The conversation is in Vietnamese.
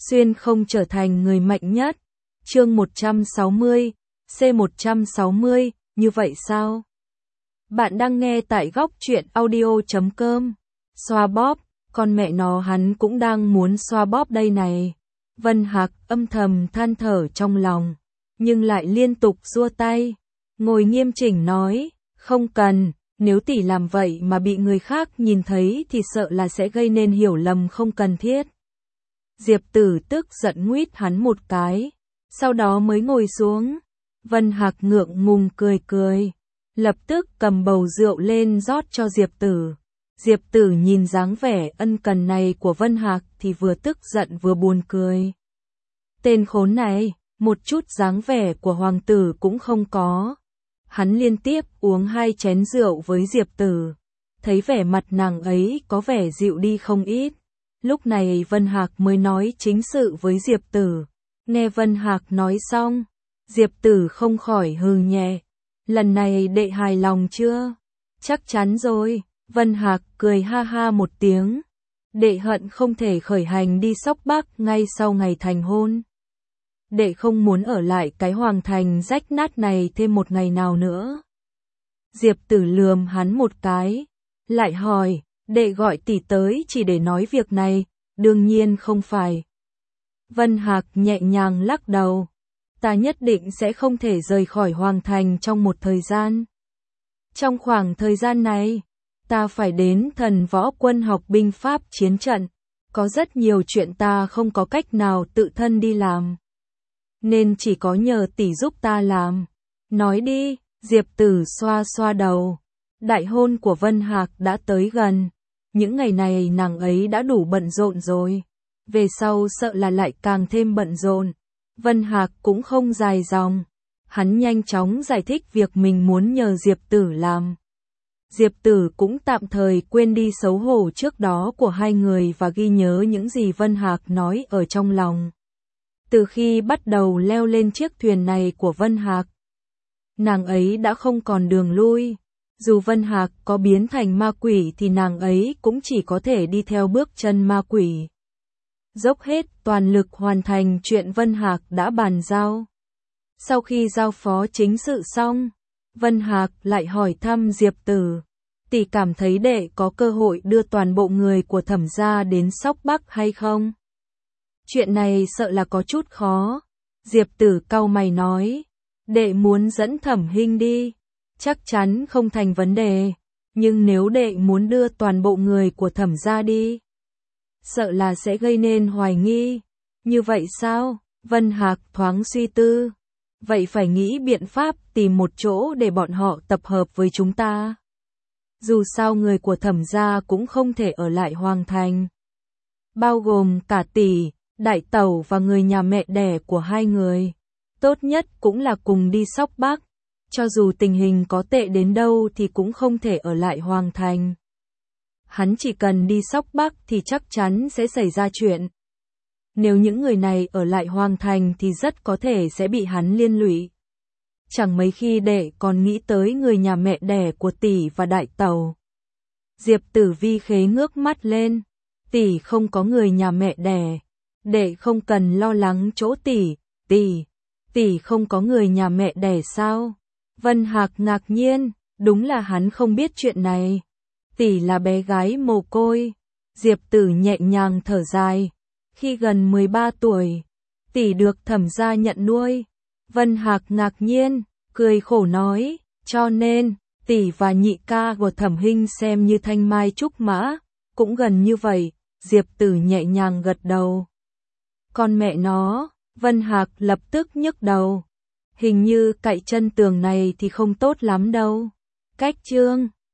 xuyên không trở thành người mạnh nhất. Chương 160, C160, như vậy sao? Bạn đang nghe tại góc truyện audio.com. Xoa bóp, con mẹ nó hắn cũng đang muốn xoa bóp đây này. Vân Hạc âm thầm than thở trong lòng, nhưng lại liên tục giơ tay, ngồi nghiêm chỉnh nói, không cần, nếu tỷ làm vậy mà bị người khác nhìn thấy thì sợ là sẽ gây nên hiểu lầm không cần thiết. Diệp Tử tức giận nguýt hắn một cái, sau đó mới ngồi xuống. Vân Hạc ngượng ngùng cười cười, lập tức cầm bầu rượu lên rót cho Diệp Tử. Diệp Tử nhìn dáng vẻ ân cần này của Vân Hạc thì vừa tức giận vừa buồn cười. Tên khốn này, một chút dáng vẻ của hoàng tử cũng không có. Hắn liên tiếp uống 2 chén rượu với Diệp Tử, thấy vẻ mặt nàng ấy có vẻ dịu đi không ít. Lúc này Vân Hạc mới nói chính sự với Diệp Tử. Nghe Vân Hạc nói xong, Diệp Tử không khỏi hừ nhẹ. Lần này đệ hài lòng chưa? Chắc chắn rồi. Vân Hạc cười ha ha một tiếng. Đệ hận không thể khởi hành đi Sóc Bắc ngay sau ngày thành hôn. Đệ không muốn ở lại cái hoàng thành rách nát này thêm một ngày nào nữa. Diệp Tử lườm hắn một cái, lại hỏi, đệ gọi tỷ tới chỉ để nói việc này, đương nhiên không phải. Vân Hạc nhẹ nhàng lắc đầu, ta nhất định sẽ không thể rời khỏi hoàng thành trong một thời gian. Trong khoảng thời gian này, ta phải đến Thần Võ Quân học binh pháp chiến trận, có rất nhiều chuyện ta không có cách nào tự thân đi làm, nên chỉ có nhờ tỷ giúp ta làm. Nói đi. Diệp Tử xoa xoa đầu. Đại hôn của Vân Hạc đã tới gần, những ngày này nàng ấy đã đủ bận rộn rồi, về sau sợ là lại càng thêm bận rộn. Vân Hạc cũng không dài dòng, hắn nhanh chóng giải thích việc mình muốn nhờ Diệp Tử làm. Diệp Tử cũng tạm thời quên đi xấu hổ trước đó của hai người và ghi nhớ những gì Vân Hạc nói ở trong lòng. Từ khi bắt đầu leo lên chiếc thuyền này của Vân Hạc, nàng ấy đã không còn đường lui. Dù Vân Hạc có biến thành ma quỷ thì nàng ấy cũng chỉ có thể đi theo bước chân ma quỷ, dốc hết toàn lực hoàn thành chuyện Vân Hạc đã bàn giao. Sau khi giao phó chính sự xong, Vân Hạc lại hỏi thăm Diệp Tử, tỷ cảm thấy đệ có cơ hội đưa toàn bộ người của Thẩm gia đến Sóc Bắc hay không? Chuyện này sợ là có chút khó. Diệp Tử cau mày nói, đệ muốn dẫn Thẩm Hinh đi, chắc chắn không thành vấn đề, nhưng nếu đệ muốn đưa toàn bộ người của Thẩm gia đi, sợ là sẽ gây nên hoài nghi. Như vậy sao? Vân Hạc thoáng suy tư, vậy phải nghĩ biện pháp tìm một chỗ để bọn họ tập hợp với chúng ta. Dù sao người của Thẩm gia cũng không thể ở lại hoàng thành, bao gồm cả tỷ, đại tẩu và người nhà mẹ đẻ của hai người. Tốt nhất cũng là cùng đi Sóc Bắc, cho dù tình hình có tệ đến đâu thì cũng không thể ở lại hoàng thành. Hắn chỉ cần đi Sóc Bắc thì chắc chắn sẽ xảy ra chuyện. Nếu những người này ở lại hoàng thành thì rất có thể sẽ bị hắn liên lụy. Chẳng mấy khi đệ còn nghĩ tới người nhà mẹ đẻ của tỷ và đại tẩu. Diệp Tử vi khế ngước mắt lên, tỷ không có người nhà mẹ đẻ, đệ không cần lo lắng chỗ tỷ. Tỷ không có người nhà mẹ đẻ sao? Vân Hạc ngạc nhiên, đúng là hắn không biết chuyện này. Tỷ là bé gái mồ côi. Diệp Tử nhẹ nhàng thở dài, khi gần 13 tuổi, tỷ được Thẩm gia nhận nuôi. Vân Hạc ngạc nhiên, cười khổ nói, cho nên, tỷ và nhị ca của Thẩm Hinh xem như thanh mai trúc mã, cũng gần như vậy. Diệp Tử nhẹ nhàng gật đầu. Con mẹ nó, Vân Hạc lập tức nhức đầu. Hình như cạy chân tường này thì không tốt lắm đâu. Cách chương